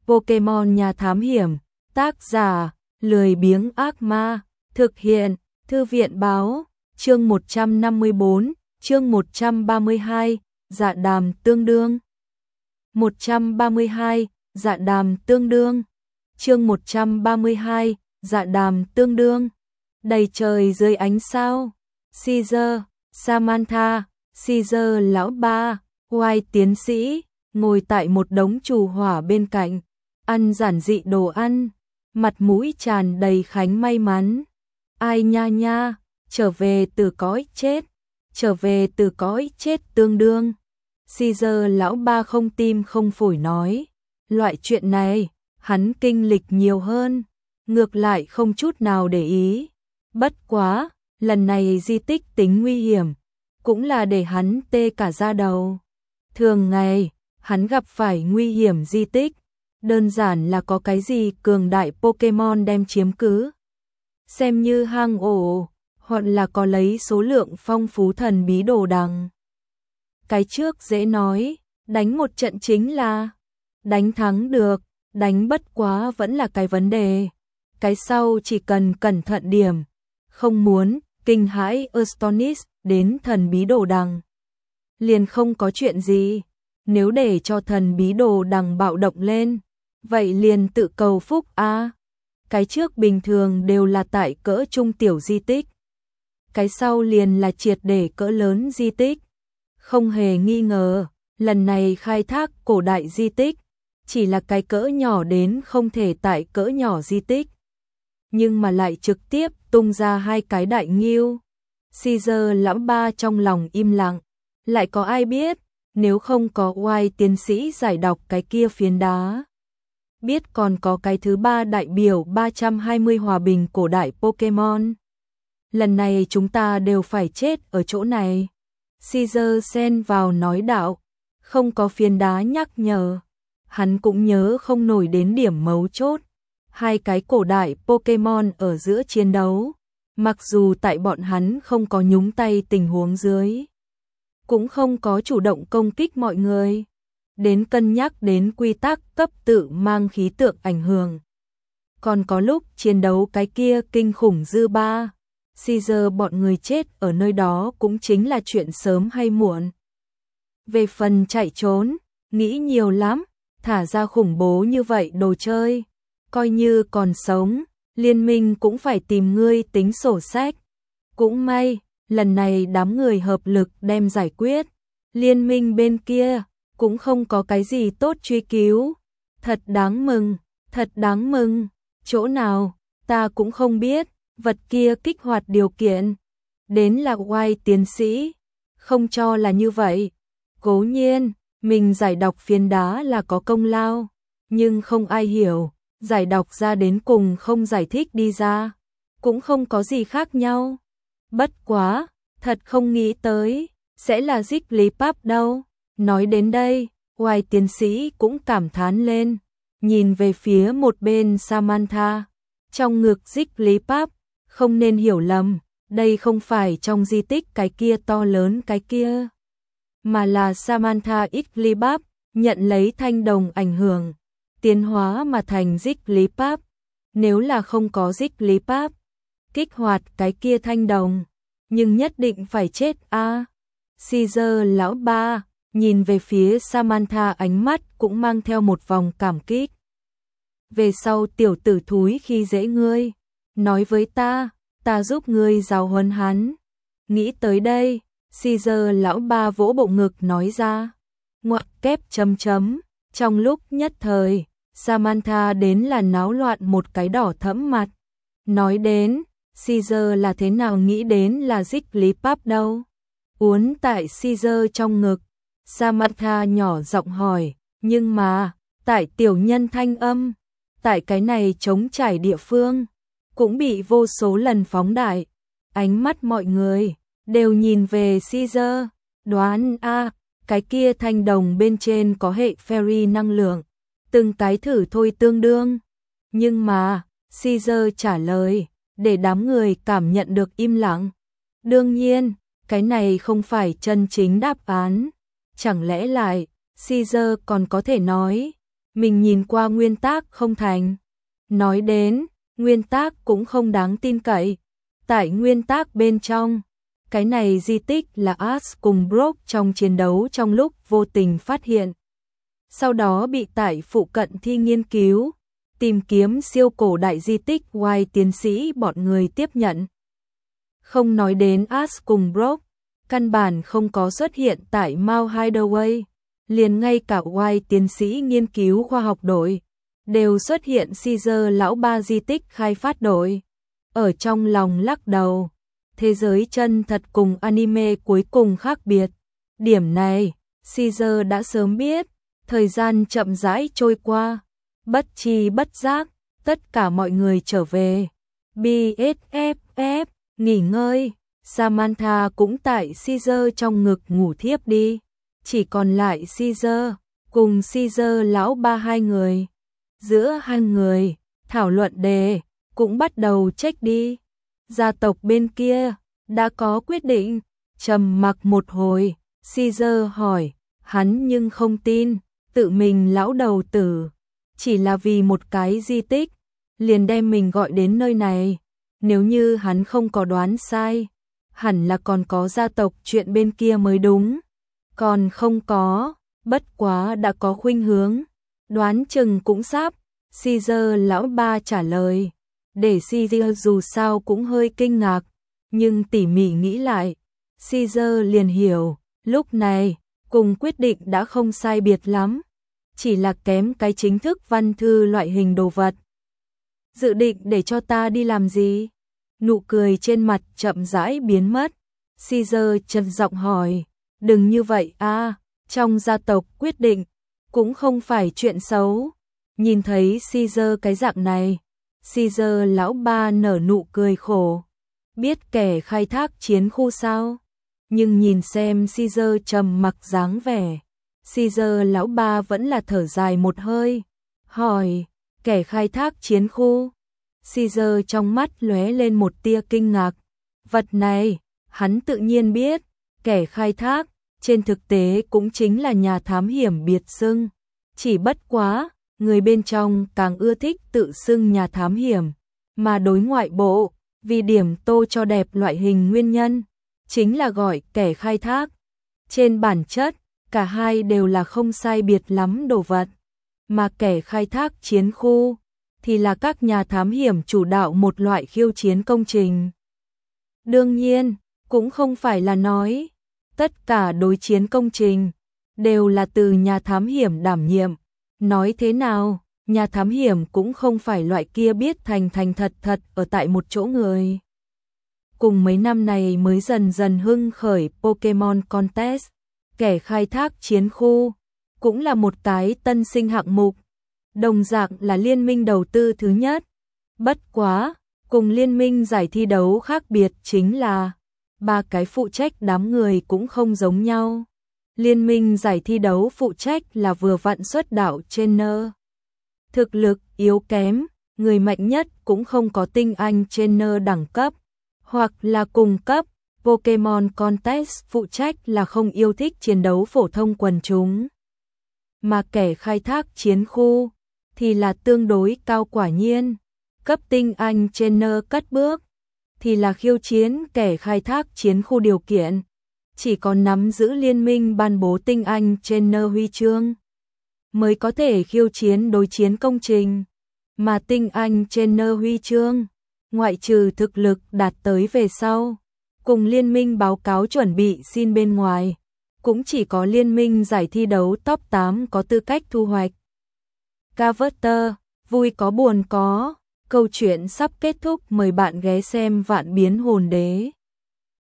Pokemon Nhà Thám Hiểm, tác giả, lười biếng ác ma, thực hiện, Thư viện báo, chương 154, chương 132, dạ đàm tương đương. 132, dạ đàm tương đương. Chương 132, dạ đàm tương đương. Đầy trời dưới ánh sao. Caesar, Samantha, Caesar lão ba, White tiến sĩ, ngồi tại một đống trù hỏa bên cạnh, ăn giản dị đồ ăn, mặt mũi tràn đầy khánh may mắn. Ai nha nha, trở về từ cõi chết, trở về từ cõi chết tương đương. Caesar lão ba không tim không phổi nói, loại chuyện này, hắn kinh lịch nhiều hơn, ngược lại không chút nào để ý. Bất quá, lần này di tích tính nguy hiểm, cũng là để hắn tê cả da đầu. Thường ngày, hắn gặp phải nguy hiểm di tích, đơn giản là có cái gì cường đại Pokemon đem chiếm cứ. Xem như hang ổ, hoặc là có lấy số lượng phong phú thần bí đồ đằng. Cái trước dễ nói, đánh một trận chính là đánh thắng được, đánh bất quá vẫn là cái vấn đề. Cái sau chỉ cần cẩn thận điểm, không muốn kinh hãi Astonis đến thần bí đồ đằng. Liền không có chuyện gì, nếu để cho thần bí đồ đằng bạo động lên, vậy liền tự cầu phúc a. Cái trước bình thường đều là tại cỡ trung tiểu di tích, cái sau liền là triệt để cỡ lớn di tích. Không hề nghi ngờ, lần này khai thác cổ đại di tích, chỉ là cái cỡ nhỏ đến không thể tại cỡ nhỏ di tích. Nhưng mà lại trực tiếp tung ra hai cái đại nghiêu. Caesar lão ba trong lòng im lặng, lại có ai biết, nếu không có White tiến sĩ giải đọc cái kia phiến đá. Biết còn có cái thứ ba đại biểu 320 hòa bình cổ đại Pokemon. Lần này chúng ta đều phải chết ở chỗ này. Caesar xen vào nói đạo, không có phiến đá nhắc nhở. Hắn cũng nhớ không nổi đến điểm mấu chốt. Hai cái cổ đại Pokemon ở giữa chiến đấu, mặc dù tại bọn hắn không có nhúng tay tình huống dưới, cũng không có chủ động công kích mọi người, đến cân nhắc đến quy tắc cấp tự mang khí tượng ảnh hưởng. Còn có lúc chiến đấu cái kia kinh khủng dư ba, Caesar bọn người chết ở nơi đó cũng chính là chuyện sớm hay muộn. Về phần chạy trốn, nghĩ nhiều lắm, thả ra khủng bố như vậy đồ chơi, coi như còn sống, liên minh cũng phải tìm ngươi tính sổ sách. Cũng may, lần này đám người hợp lực đem giải quyết, liên minh bên kia cũng không có cái gì tốt truy cứu. Thật đáng mừng, thật đáng mừng. Chỗ nào, ta cũng không biết, vật kia kích hoạt điều kiện. Đến là White tiến sĩ, không cho là như vậy. Cố nhiên, mình giải đọc phiến đá là có công lao, nhưng không ai hiểu, giải đọc ra đến cùng không giải thích đi ra, cũng không có gì khác nhau. Bất quá, thật không nghĩ tới, sẽ là Jigglypuff đâu. Nói đến đây, White tiến sĩ cũng cảm thán lên, nhìn về phía một bên Samantha, trong ngực Jigglypuff, không nên hiểu lầm, đây không phải trong di tích cái kia to lớn cái kia, mà là Samantha Jigglypuff nhận lấy thanh đồng ảnh hưởng, tiến hóa mà thành Jigglypuff. Nếu là không có Jigglypuff kích hoạt cái kia thanh đồng, nhưng nhất định phải chết a. Caesar lão ba nhìn về phía Samantha, ánh mắt cũng mang theo một vòng cảm kích. Về sau tiểu tử thúi khi dễ ngươi, nói với ta giúp ngươi giáo huấn hắn. Nghĩ tới đây, Caesar lão ba vỗ bộ ngực nói ra, ngoặc kép chấm chấm. Trong lúc nhất thời, Samantha đến là náo loạn một cái đỏ thẫm mặt. Nói đến, Caesar là thế nào nghĩ đến là Jigglypuff đâu? Uốn tại Caesar trong ngực, Samantha nhỏ giọng hỏi, nhưng mà, tại tiểu nhân thanh âm, tại cái này trống trải địa phương, cũng bị vô số lần phóng đại. Ánh mắt mọi người đều nhìn về Caesar, đoán cái kia thanh đồng bên trên có hệ fairy năng lượng, từng cái thử thôi tương đương. Nhưng mà, Caesar trả lời, để đám người cảm nhận được im lặng. Đương nhiên, cái này không phải chân chính đáp án. Chẳng lẽ lại, Caesar còn có thể nói, mình nhìn qua nguyên tác không thành. Nói đến, nguyên tác cũng không đáng tin cậy. Tại nguyên tác bên trong, cái này di tích là Ash cùng Brock trong chiến đấu trong lúc vô tình phát hiện. Sau đó bị tại phụ cận thi nghiên cứu, tìm kiếm siêu cổ đại di tích White tiến sĩ bọn người tiếp nhận. Không nói đến Ash cùng Brock, căn bản không có xuất hiện tại Mount Hideaway, liền ngay cả White tiến sĩ nghiên cứu khoa học đội, đều xuất hiện Caesar lão ba di tích khai phát đội. Ở trong lòng lắc đầu, thế giới chân thật cùng anime cuối cùng khác biệt. Điểm này, Caesar đã sớm biết, thời gian chậm rãi trôi qua, bất tri bất giác, tất cả mọi người trở về. BFF, nghỉ ngơi, Samantha cũng tại Caesar trong ngực ngủ thiếp đi. Chỉ còn lại Caesar, cùng Caesar lão ba hai người. Giữa hai người, thảo luận đề, cũng bắt đầu check đi. Gia tộc bên kia, đã có quyết định. Trầm mặc một hồi, Caesar hỏi, hắn nhưng không tin, tự mình lão đầu tử. Chỉ là vì một cái di tích, liền đem mình gọi đến nơi này. Nếu như hắn không có đoán sai, hẳn là còn có gia tộc chuyện bên kia mới đúng. Còn không có, bất quá đã có khuynh hướng. Đoán chừng cũng sắp. Caesar lão ba trả lời. Để Caesar dù sao cũng hơi kinh ngạc, nhưng tỉ mỉ nghĩ lại, Caesar liền hiểu, lúc này, cùng quyết định đã không sai biệt lắm, chỉ là kém cái chính thức văn thư loại hình đồ vật. Dự định để cho ta đi làm gì? Nụ cười trên mặt chậm rãi biến mất. Caesar trầm giọng hỏi, đừng như vậy a, trong gia tộc quyết định, cũng không phải chuyện xấu. Nhìn thấy Caesar cái dạng này, Caesar lão ba nở nụ cười khổ. Biết kẻ khai thác chiến khu sao? Nhưng nhìn xem Caesar trầm mặc dáng vẻ, Caesar lão ba vẫn là thở dài một hơi, hỏi, kẻ khai thác chiến khu? Caesar trong mắt lóe lên một tia kinh ngạc. Vật này, hắn tự nhiên biết, kẻ khai thác, trên thực tế cũng chính là nhà thám hiểm biệt xưng. Chỉ bất quá, người bên trong càng ưa thích tự xưng nhà thám hiểm, mà đối ngoại bộ, vì điểm tô cho đẹp loại hình nguyên nhân, chính là gọi kẻ khai thác. Trên bản chất, cả hai đều là không sai biệt lắm đồ vật, mà kẻ khai thác chiến khu thì là các nhà thám hiểm chủ đạo một loại khiêu chiến công trình. Đương nhiên, cũng không phải là nói tất cả đối chiến công trình đều là từ nhà thám hiểm đảm nhiệm. Nói thế nào, nhà thám hiểm cũng không phải loại kia biết thành thật ở tại một chỗ người. Cùng mấy năm này mới dần dần hưng khởi Pokemon Contest, kẻ khai thác chiến khu cũng là một cái tân sinh hạng mục, đồng dạng là liên minh đầu tư thứ nhất. Bất quá, cùng liên minh giải thi đấu khác biệt chính là ba cái phụ trách đám người cũng không giống nhau. Liên minh giải thi đấu phụ trách là vừa vặn xuất đạo trainer. Thực lực yếu kém, người mạnh nhất cũng không có tinh anh trainer đẳng cấp, hoặc là cùng cấp. Pokemon Contest phụ trách là không yêu thích chiến đấu phổ thông quần chúng. Mà kẻ khai thác chiến khu thì là tương đối cao quả nhiên. Cấp tinh anh trainer cất bước thì là khiêu chiến kẻ khai thác chiến khu điều kiện. Chỉ có nắm giữ liên minh ban bố tinh anh trainer huy chương mới có thể khiêu chiến đối chiến công trình. Mà tinh anh trainer huy chương, ngoại trừ thực lực đạt tới về sau, cùng liên minh báo cáo chuẩn bị xin bên ngoài, cũng chỉ có liên minh giải thi đấu top 8 có tư cách thu hoạch. Carver, vui có buồn có, câu chuyện sắp kết thúc, mời bạn ghé xem Vạn Biến Hồn Đế.